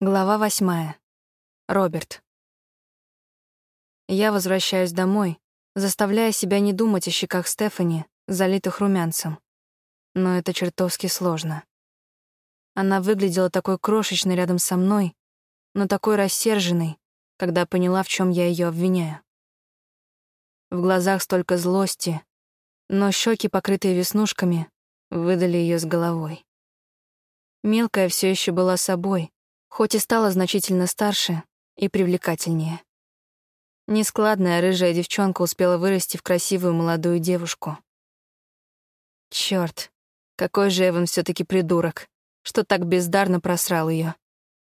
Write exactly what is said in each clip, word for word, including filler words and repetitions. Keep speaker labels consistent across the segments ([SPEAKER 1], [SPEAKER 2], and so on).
[SPEAKER 1] Глава восьмая. Роберт. Я возвращаюсь домой, заставляя себя не думать о щеках Стефани, залитых румянцем. Но это чертовски сложно. Она выглядела такой крошечной рядом со мной, но такой рассерженной, когда поняла, в чем я ее обвиняю. В глазах столько злости, но щеки, покрытые веснушками, выдали ее с головой. Мелкая все еще была собой, хоть и стала значительно старше и привлекательнее. Нескладная рыжая девчонка успела вырасти в красивую молодую девушку. Чёрт, какой же Эван все-таки придурок, что так бездарно просрал ее.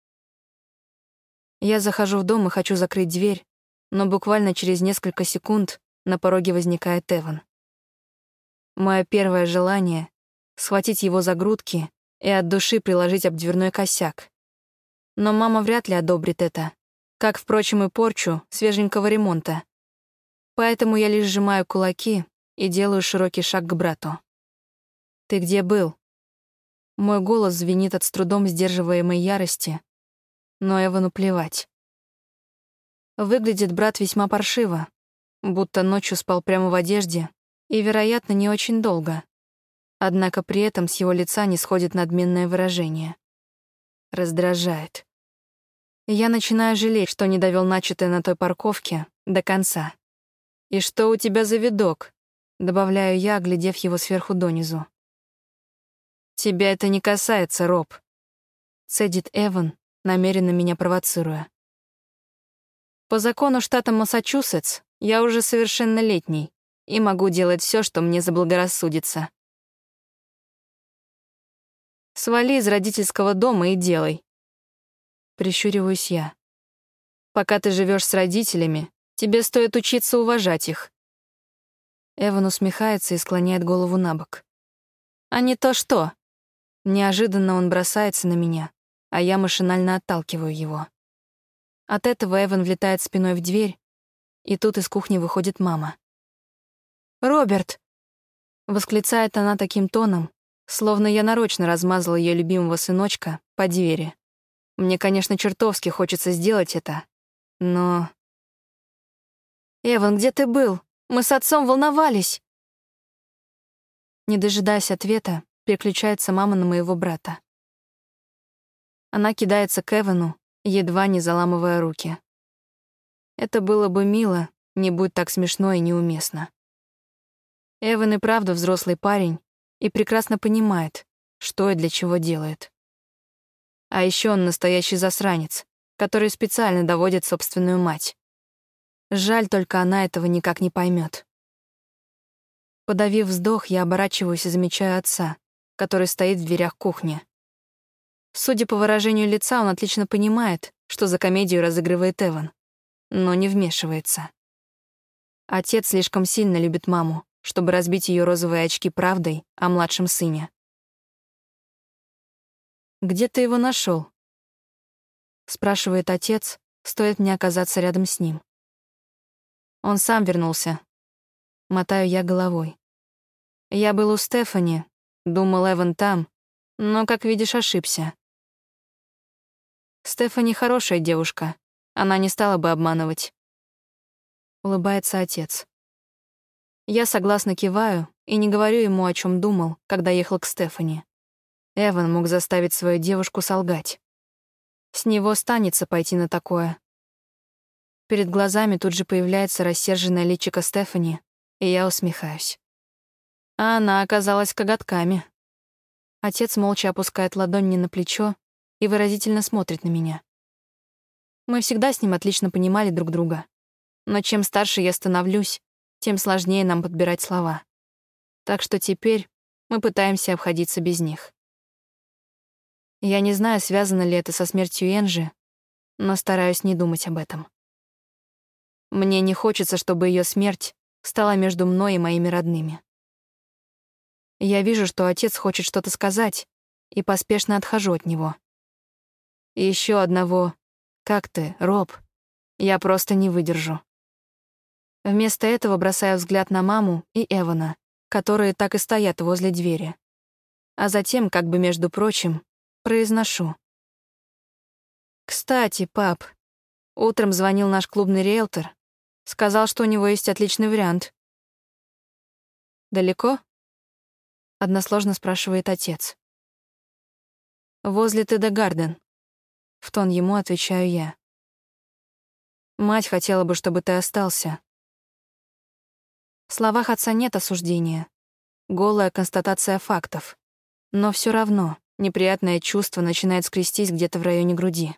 [SPEAKER 1] Я захожу в дом и хочу закрыть дверь, но буквально через несколько секунд на пороге возникает Эван. Мое первое желание — схватить его за грудки и от души приложить об дверной косяк. Но мама вряд ли одобрит это, как, впрочем, и порчу свеженького ремонта. Поэтому я лишь сжимаю кулаки и делаю широкий шаг к брату. «Ты где был?» Мой голос звенит от с трудом сдерживаемой ярости, но Эвану плевать. Выглядит брат весьма паршиво, будто ночью спал прямо в одежде и, вероятно, не очень долго. Однако при этом с его лица не сходит надменное выражение. Раздражает. Я начинаю жалеть, что не довел начатое на той парковке до конца. «И что у тебя за видок?» — добавляю я, оглядев его сверху донизу. «Тебя это не касается, Роб», — цедит Эван, намеренно меня провоцируя. «По закону штата Массачусетс я уже совершеннолетний и могу делать все, что мне заблагорассудится. Свали из родительского дома и делай». Прищуриваюсь я. «Пока ты живешь с родителями, тебе стоит учиться уважать их». Эван усмехается и склоняет голову на бок. «А не то что?» Неожиданно он бросается на меня, а я машинально отталкиваю его. От этого Эван влетает спиной в дверь, и тут из кухни выходит мама. «Роберт!» — восклицает она таким тоном, словно я нарочно размазала ее любимого сыночка по двери. Мне, конечно, чертовски хочется сделать это, но... «Эван, где ты был? Мы с отцом волновались!» Не дожидаясь ответа, переключается мама на моего брата. Она кидается к Эвану, едва не заламывая руки. Это было бы мило, не будь так смешно и неуместно. Эван и правда взрослый парень и прекрасно понимает, что и для чего делает. А еще он настоящий засранец, который специально доводит собственную мать. Жаль, только она этого никак не поймет. Подавив вздох, я оборачиваюсь и замечаю отца, который стоит в дверях кухни. Судя по выражению лица, он отлично понимает, что за комедию разыгрывает Эван, но не вмешивается. Отец слишком сильно любит маму, чтобы разбить ее розовые очки правдой о младшем сыне. «Где ты его нашел? Спрашивает отец, стоит мне оказаться рядом с ним. Он сам вернулся. Мотаю я головой. Я был у Стефани, думал, Эван там, но, как видишь, ошибся. Стефани хорошая девушка, она не стала бы обманывать. Улыбается отец. Я согласно киваю и не говорю ему, о чем думал, когда ехал к Стефани. Эван мог заставить свою девушку солгать. С него станется пойти на такое. Перед глазами тут же появляется рассерженное личико Стефани, и я усмехаюсь. А она оказалась коготками. Отец молча опускает ладонь мне на плечо и выразительно смотрит на меня. Мы всегда с ним отлично понимали друг друга. Но чем старше я становлюсь, тем сложнее нам подбирать слова. Так что теперь мы пытаемся обходиться без них. Я не знаю, связано ли это со смертью Энжи, но стараюсь не думать об этом. Мне не хочется, чтобы ее смерть стала между мной и моими родными. Я вижу, что отец хочет что-то сказать, и поспешно отхожу от него. И еще одного «Как ты, Роб?» я просто не выдержу. Вместо этого бросаю взгляд на маму и Эвана, которые так и стоят возле двери. А затем, как бы между прочим, произношу. Кстати, пап, утром звонил наш клубный риэлтор. Сказал, что у него есть отличный вариант. «Далеко?» — односложно спрашивает отец. «Возле Теда Гарден», — в тон ему отвечаю я. «Мать хотела бы, чтобы ты остался». В словах отца нет осуждения. Голая констатация фактов. Но все равно неприятное чувство начинает скрестись где-то в районе груди.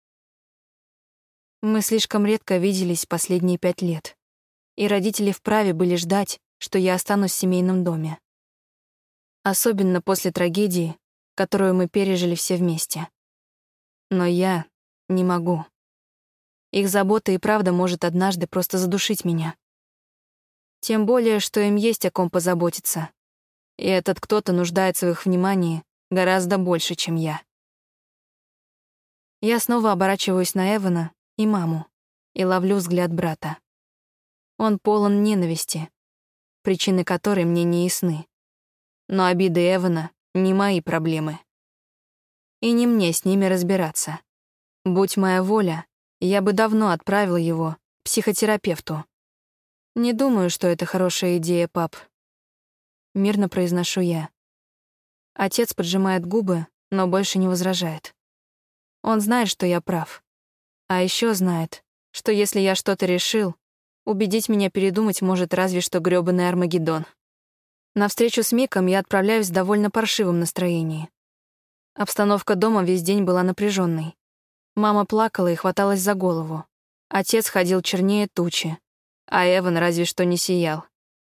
[SPEAKER 1] Мы слишком редко виделись последние пять лет, и родители вправе были ждать, что я останусь в семейном доме. Особенно после трагедии, которую мы пережили все вместе. Но я не могу. Их забота и правда может однажды просто задушить меня. Тем более, что им есть о ком позаботиться. И этот кто-то нуждается в их внимании гораздо больше, чем я. Я снова оборачиваюсь на Эвана и маму и ловлю взгляд брата. Он полон ненависти, причины которой мне не ясны. Но обиды Эвана не мои проблемы. И не мне с ними разбираться. Будь моя воля, я бы давно отправила его к психотерапевту. Не думаю, что это хорошая идея, пап. Мирно произношу я. Отец поджимает губы, но больше не возражает. Он знает, что я прав. А еще знает, что если я что-то решил, убедить меня передумать может разве что грёбаный Армагеддон. На встречу с Миком я отправляюсь в довольно паршивом настроении. Обстановка дома весь день была напряженной. Мама плакала и хваталась за голову. Отец ходил чернее тучи, а Эван разве что не сиял.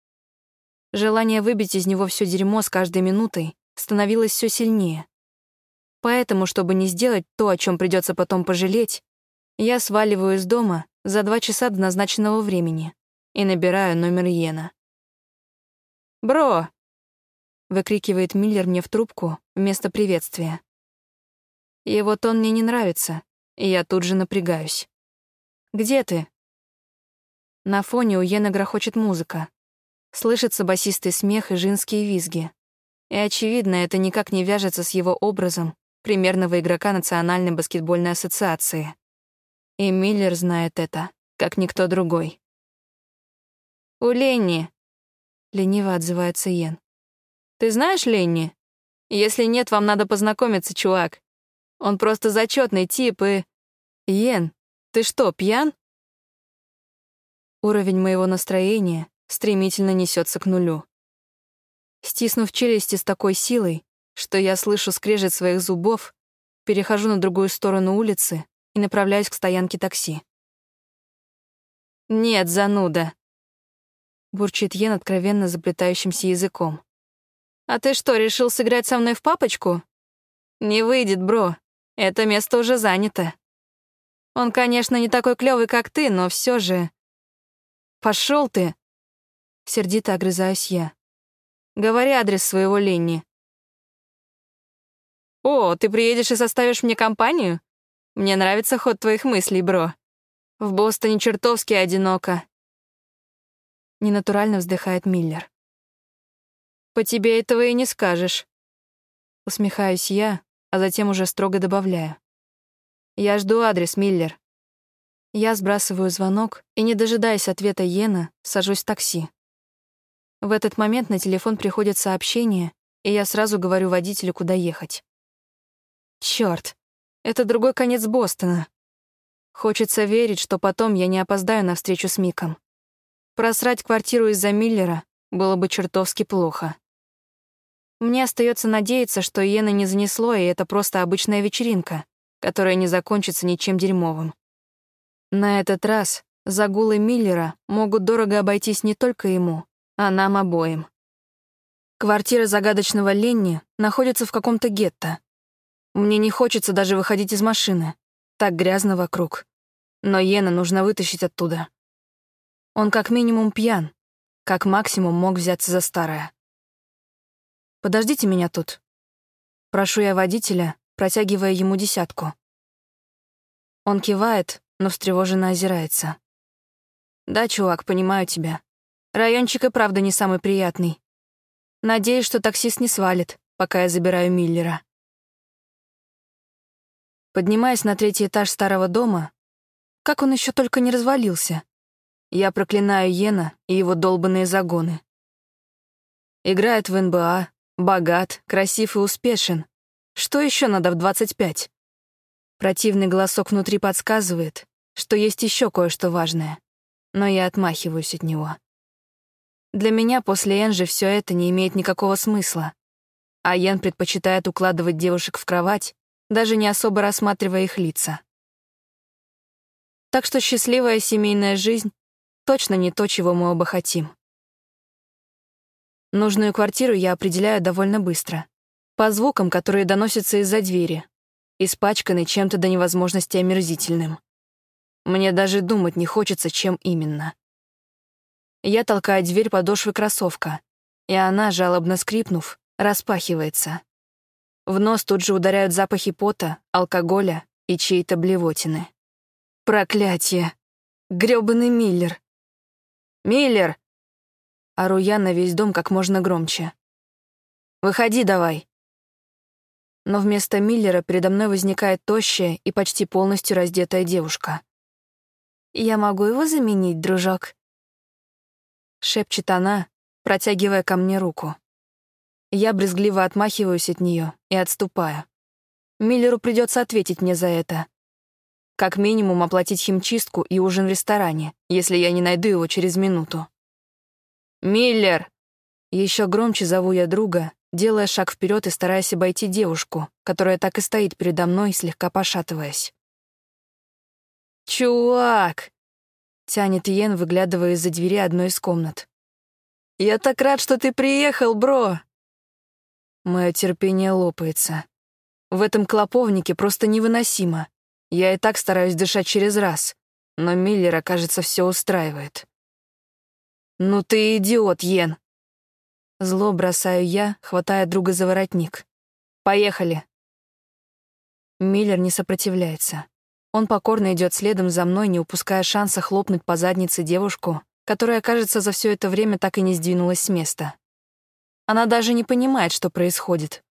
[SPEAKER 1] Желание выбить из него все дерьмо с каждой минутой становилось все сильнее. Поэтому, чтобы не сделать то, о чем придется потом пожалеть, я сваливаю из дома за два часа до назначенного времени и набираю номер Йена. «Бро!» — выкрикивает Миллер мне в трубку вместо приветствия. Его тон мне не нравится, и я тут же напрягаюсь. «Где ты?» На фоне у Йена грохочет музыка. Слышится басистый смех и женские визги. И, очевидно, это никак не вяжется с его образом примерного игрока Национальной баскетбольной ассоциации. И Миллер знает это, как никто другой. «У Ленни», — лениво отзывается Йен. «Ты знаешь Ленни? Если нет, вам надо познакомиться, чувак. Он просто зачетный тип и...» «Йен, ты что, пьян?» Уровень моего настроения стремительно несется к нулю. Стиснув челюсти с такой силой, что я слышу скрежет своих зубов, перехожу на другую сторону улицы и направляюсь к стоянке такси. «Нет, зануда», — бурчит Йен откровенно заплетающимся языком. «А ты что, решил сыграть со мной в папочку? Не выйдет, бро, это место уже занято. Он, конечно, не такой клёвый, как ты, но все же...» «Пошёл ты!» — сердито огрызаюсь я. «Говори адрес своего Ленни». «О, ты приедешь и составишь мне компанию? Мне нравится ход твоих мыслей, бро. В Бостоне чертовски одиноко». Ненатурально вздыхает Миллер. «По тебе этого и не скажешь». Усмехаюсь я, а затем уже строго добавляю. «Я жду адрес, Миллер». Я сбрасываю звонок и, не дожидаясь ответа Йена, сажусь в такси. В этот момент на телефон приходит сообщение, и я сразу говорю водителю, куда ехать. Чёрт, это другой конец Бостона. Хочется верить, что потом я не опоздаю на встречу с Миком. Просрать квартиру из-за Миллера было бы чертовски плохо. Мне остается надеяться, что Йена не занесло, и это просто обычная вечеринка, которая не закончится ничем дерьмовым. На этот раз загулы Миллера могут дорого обойтись не только ему, а нам обоим. Квартира загадочного Ленни находится в каком-то гетто. Мне не хочется даже выходить из машины. Так грязно вокруг. Но Йена нужно вытащить оттуда. Он как минимум пьян, как максимум мог взяться за старое. «Подождите меня тут». Прошу я водителя, протягивая ему десятку. Он кивает, но встревоженно озирается. «Да, чувак, понимаю тебя. Райончик и правда не самый приятный. Надеюсь, что таксист не свалит, пока я забираю Миллера». Поднимаясь на третий этаж старого дома, как он еще только не развалился, я проклинаю Йена и его долбанные загоны. Играет в эн бэ а, богат, красив и успешен. Что еще надо в двадцать пять? Противный голосок внутри подсказывает, что есть еще кое-что важное, но я отмахиваюсь от него. Для меня после Энжи все это не имеет никакого смысла, а Йен предпочитает укладывать девушек в кровать, даже не особо рассматривая их лица. Так что счастливая семейная жизнь точно не то, чего мы оба хотим. Нужную квартиру я определяю довольно быстро, по звукам, которые доносятся из-за двери, испачканной чем-то до невозможности омерзительным. Мне даже думать не хочется, чем именно. Я толкаю дверь подошвы кроссовка, и она, жалобно скрипнув, распахивается. В нос тут же ударяют запахи пота, алкоголя и чьей-то блевотины. Проклятие! Грёбаный Миллер! «Миллер!» Ору я на весь дом как можно громче. «Выходи давай!» Но вместо Миллера передо мной возникает тощая и почти полностью раздетая девушка. «Я могу его заменить, дружок?» Шепчет она, протягивая ко мне руку. Я брезгливо отмахиваюсь от нее и отступаю. Миллеру придется ответить мне за это. Как минимум оплатить химчистку и ужин в ресторане, если я не найду его через минуту. «Миллер!» Еще громче зову я друга, делая шаг вперед и стараясь обойти девушку, которая так и стоит передо мной, слегка пошатываясь. «Чувак!» — тянет Йен, выглядывая из-за двери одной из комнат. «Я так рад, что ты приехал, бро!» Мое терпение лопается. В этом клоповнике просто невыносимо. Я и так стараюсь дышать через раз, но Миллера, кажется, все устраивает. «Ну ты идиот, Йен!» Зло бросаю я, хватая друга за воротник. «Поехали!» Миллер не сопротивляется. Он покорно идет следом за мной, не упуская шанса хлопнуть по заднице девушку, которая, кажется, за все это время так и не сдвинулась с места. Она даже не понимает, что происходит.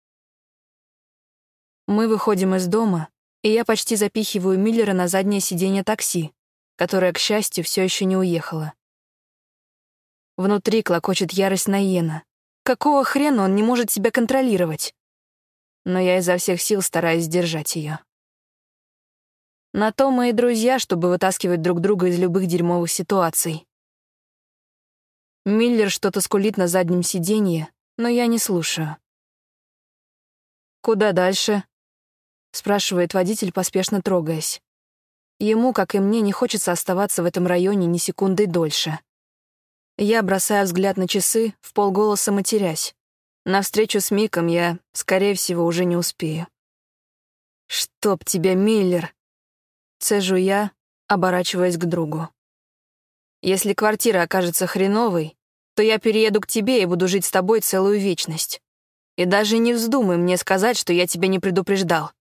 [SPEAKER 1] Мы выходим из дома, и я почти запихиваю Миллера на заднее сиденье такси, которое, к счастью, все еще не уехало. Внутри клокочет ярость на Йена. Какого хрена он не может себя контролировать? Но я изо всех сил стараюсь сдержать ее. На то мы и друзья, чтобы вытаскивать друг друга из любых дерьмовых ситуаций. Миллер что-то скулит на заднем сиденье, но я не слушаю. «Куда дальше?» — спрашивает водитель, поспешно трогаясь. Ему, как и мне, не хочется оставаться в этом районе ни секунды дольше. Я бросаю взгляд на часы, вполголоса матерясь. На встречу с Миком я, скорее всего, уже не успею. «Чтоб тебя, Миллер!» — цежу я, оборачиваясь к другу. «Если квартира окажется хреновой, то я перееду к тебе и буду жить с тобой целую вечность. И даже не вздумай мне сказать, что я тебя не предупреждал».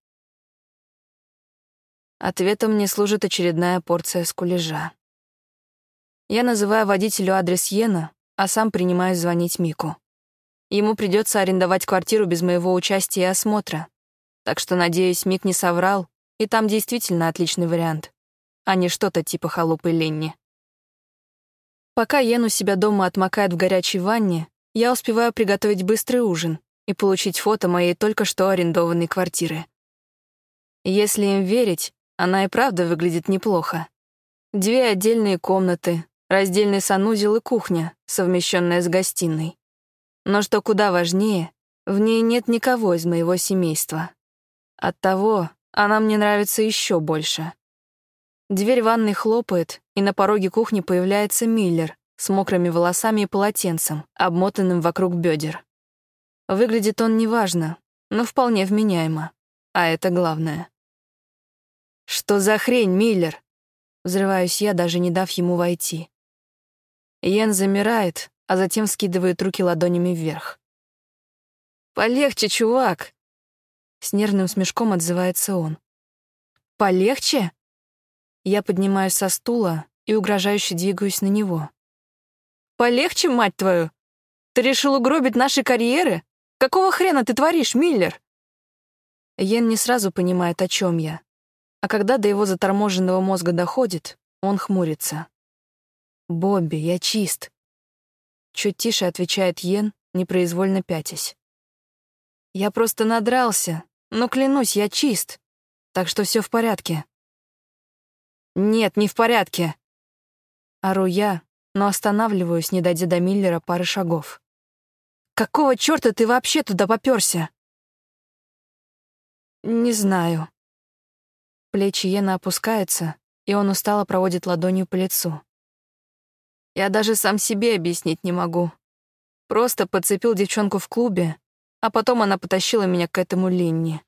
[SPEAKER 1] Ответом мне служит очередная порция скулежа. Я называю водителю адрес Йена, а сам принимаюсь звонить Мику. Ему придется арендовать квартиру без моего участия и осмотра, так что, надеюсь, Мик не соврал, и там действительно отличный вариант, а не что-то типа халупы Ленни. Пока Йен у себя дома отмокает в горячей ванне, я успеваю приготовить быстрый ужин и получить фото моей только что арендованной квартиры. Если им верить, она и правда выглядит неплохо. Две отдельные комнаты, раздельный санузел и кухня, совмещенная с гостиной. Но что куда важнее, в ней нет никого из моего семейства. Оттого она мне нравится еще больше. Дверь ванной хлопает, и на пороге кухни появляется Миллер с мокрыми волосами и полотенцем, обмотанным вокруг бедер. Выглядит он неважно, но вполне вменяемо. А это главное. «Что за хрень, Миллер?» Взрываюсь я, даже не дав ему войти. Йен замирает, а затем скидывает руки ладонями вверх. «Полегче, чувак!» С нервным смешком отзывается он. «Полегче?» Я поднимаюсь со стула и угрожающе двигаюсь на него. «Полегче, мать твою? Ты решил угробить наши карьеры? Какого хрена ты творишь, Миллер?» Йен не сразу понимает, о чем я. А когда до его заторможенного мозга доходит, он хмурится. «Бобби, я чист», — чуть тише отвечает Йен, непроизвольно пятясь. «Я просто надрался, но, клянусь, я чист, так что все в порядке». «Нет, не в порядке», — ору я, но останавливаюсь, не дойдя до Миллера пары шагов. «Какого чёрта ты вообще туда попёрся?» «Не знаю». Плечи Йена опускаются, и он устало проводит ладонью по лицу. «Я даже сам себе объяснить не могу. Просто подцепил девчонку в клубе, а потом она потащила меня к этому Ленни».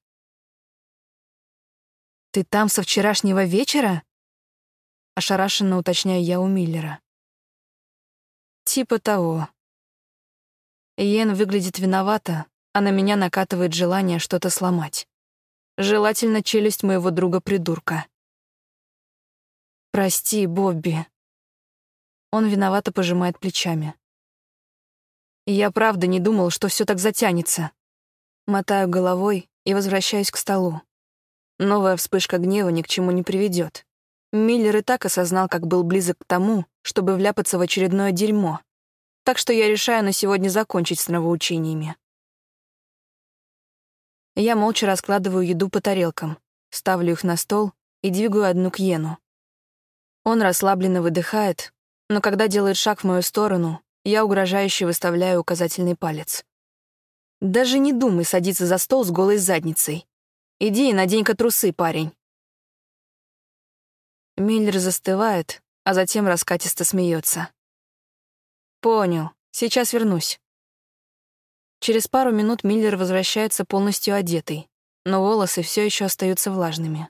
[SPEAKER 1] «Ты там со вчерашнего вечера?» Ошарашенно уточняю я у Миллера. «Типа того». Йен выглядит виновато, а на меня накатывает желание что-то сломать. Желательно челюсть моего друга-придурка. «Прости, Бобби». Он виновато пожимает плечами. «Я правда не думал, что все так затянется». Мотаю головой и возвращаюсь к столу. Новая вспышка гнева ни к чему не приведет. Миллер и так осознал, как был близок к тому, чтобы вляпаться в очередное дерьмо. Так что я решаю на сегодня закончить с нравоучениями. Я молча раскладываю еду по тарелкам, ставлю их на стол и двигаю одну к Йену. Он расслабленно выдыхает, но когда делает шаг в мою сторону, я угрожающе выставляю указательный палец. «Даже не думай садиться за стол с голой задницей. Иди и надень-ка трусы, парень». Миллер застывает, а затем раскатисто смеется. «Понял, сейчас вернусь». Через пару минут Миллер возвращается полностью одетый, но волосы все еще остаются влажными.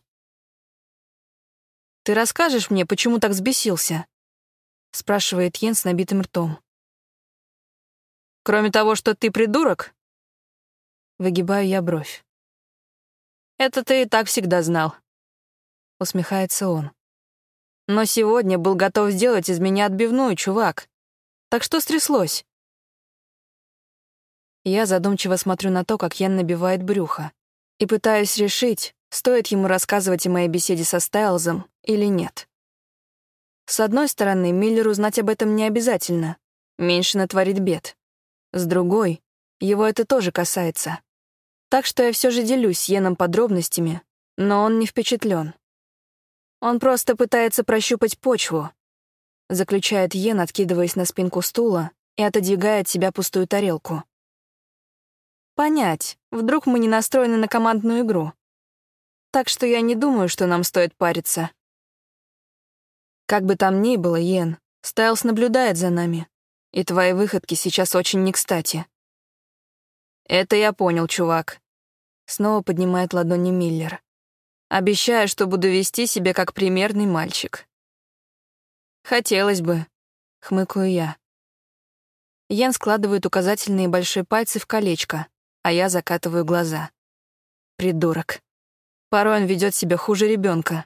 [SPEAKER 1] «Ты расскажешь мне, почему так взбесился?» — спрашивает Йен с набитым ртом. «Кроме того, что ты придурок?» Выгибаю я бровь. «Это ты и так всегда знал», — усмехается он. «Но сегодня был готов сделать из меня отбивную, чувак. Так что стряслось?» Я задумчиво смотрю на то, как Йен набивает брюхо, и пытаюсь решить, стоит ему рассказывать о моей беседе со Стайлзом или нет. С одной стороны, Миллеру знать об этом не обязательно, меньше натворит бед. С другой, его это тоже касается. Так что я все же делюсь с Йеном подробностями, но он не впечатлен. Он просто пытается прощупать почву, заключает Йен, откидываясь на спинку стула и отодвигая от себя пустую тарелку. Понять, вдруг мы не настроены на командную игру. Так что я не думаю, что нам стоит париться. Как бы там ни было, Йен, Стайлз наблюдает за нами, и твои выходки сейчас очень не кстати. Это я понял, чувак. Снова поднимает ладони Миллер. Обещаю, что буду вести себя как примерный мальчик. Хотелось бы, хмыкаю я. Йен складывает указательные и большие пальцы в колечко, а я закатываю глаза. Придурок. Порой он ведет себя хуже ребенка.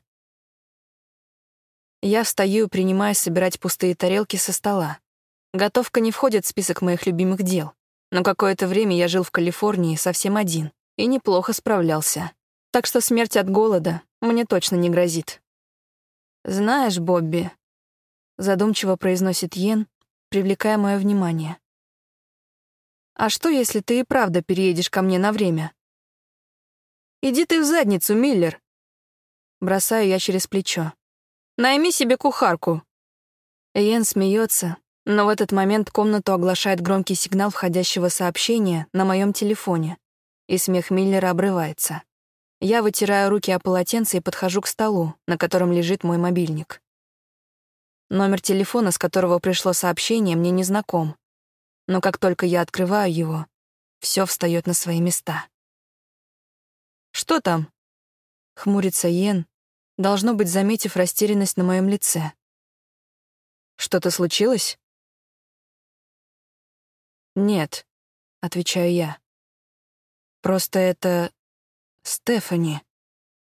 [SPEAKER 1] Я встаю и принимаюсь собирать пустые тарелки со стола. Готовка не входит в список моих любимых дел, но какое-то время я жил в Калифорнии совсем один и неплохо справлялся. Так что смерть от голода мне точно не грозит. «Знаешь, Бобби», — задумчиво произносит Йен, привлекая мое внимание. «А что, если ты и правда переедешь ко мне на время?» «Иди ты в задницу, Миллер!» Бросаю я через плечо. «Найми себе кухарку!» Йен смеется, но в этот момент комнату оглашает громкий сигнал входящего сообщения на моем телефоне, и смех Миллера обрывается. Я вытираю руки о полотенце и подхожу к столу, на котором лежит мой мобильник. Номер телефона, с которого пришло сообщение, мне не знаком, но как только я открываю его, все встает на свои места. «Что там?» — хмурится Йен, должно быть, заметив растерянность на моем лице. «Что-то случилось?» «Нет», — отвечаю я. «Просто это Стефани».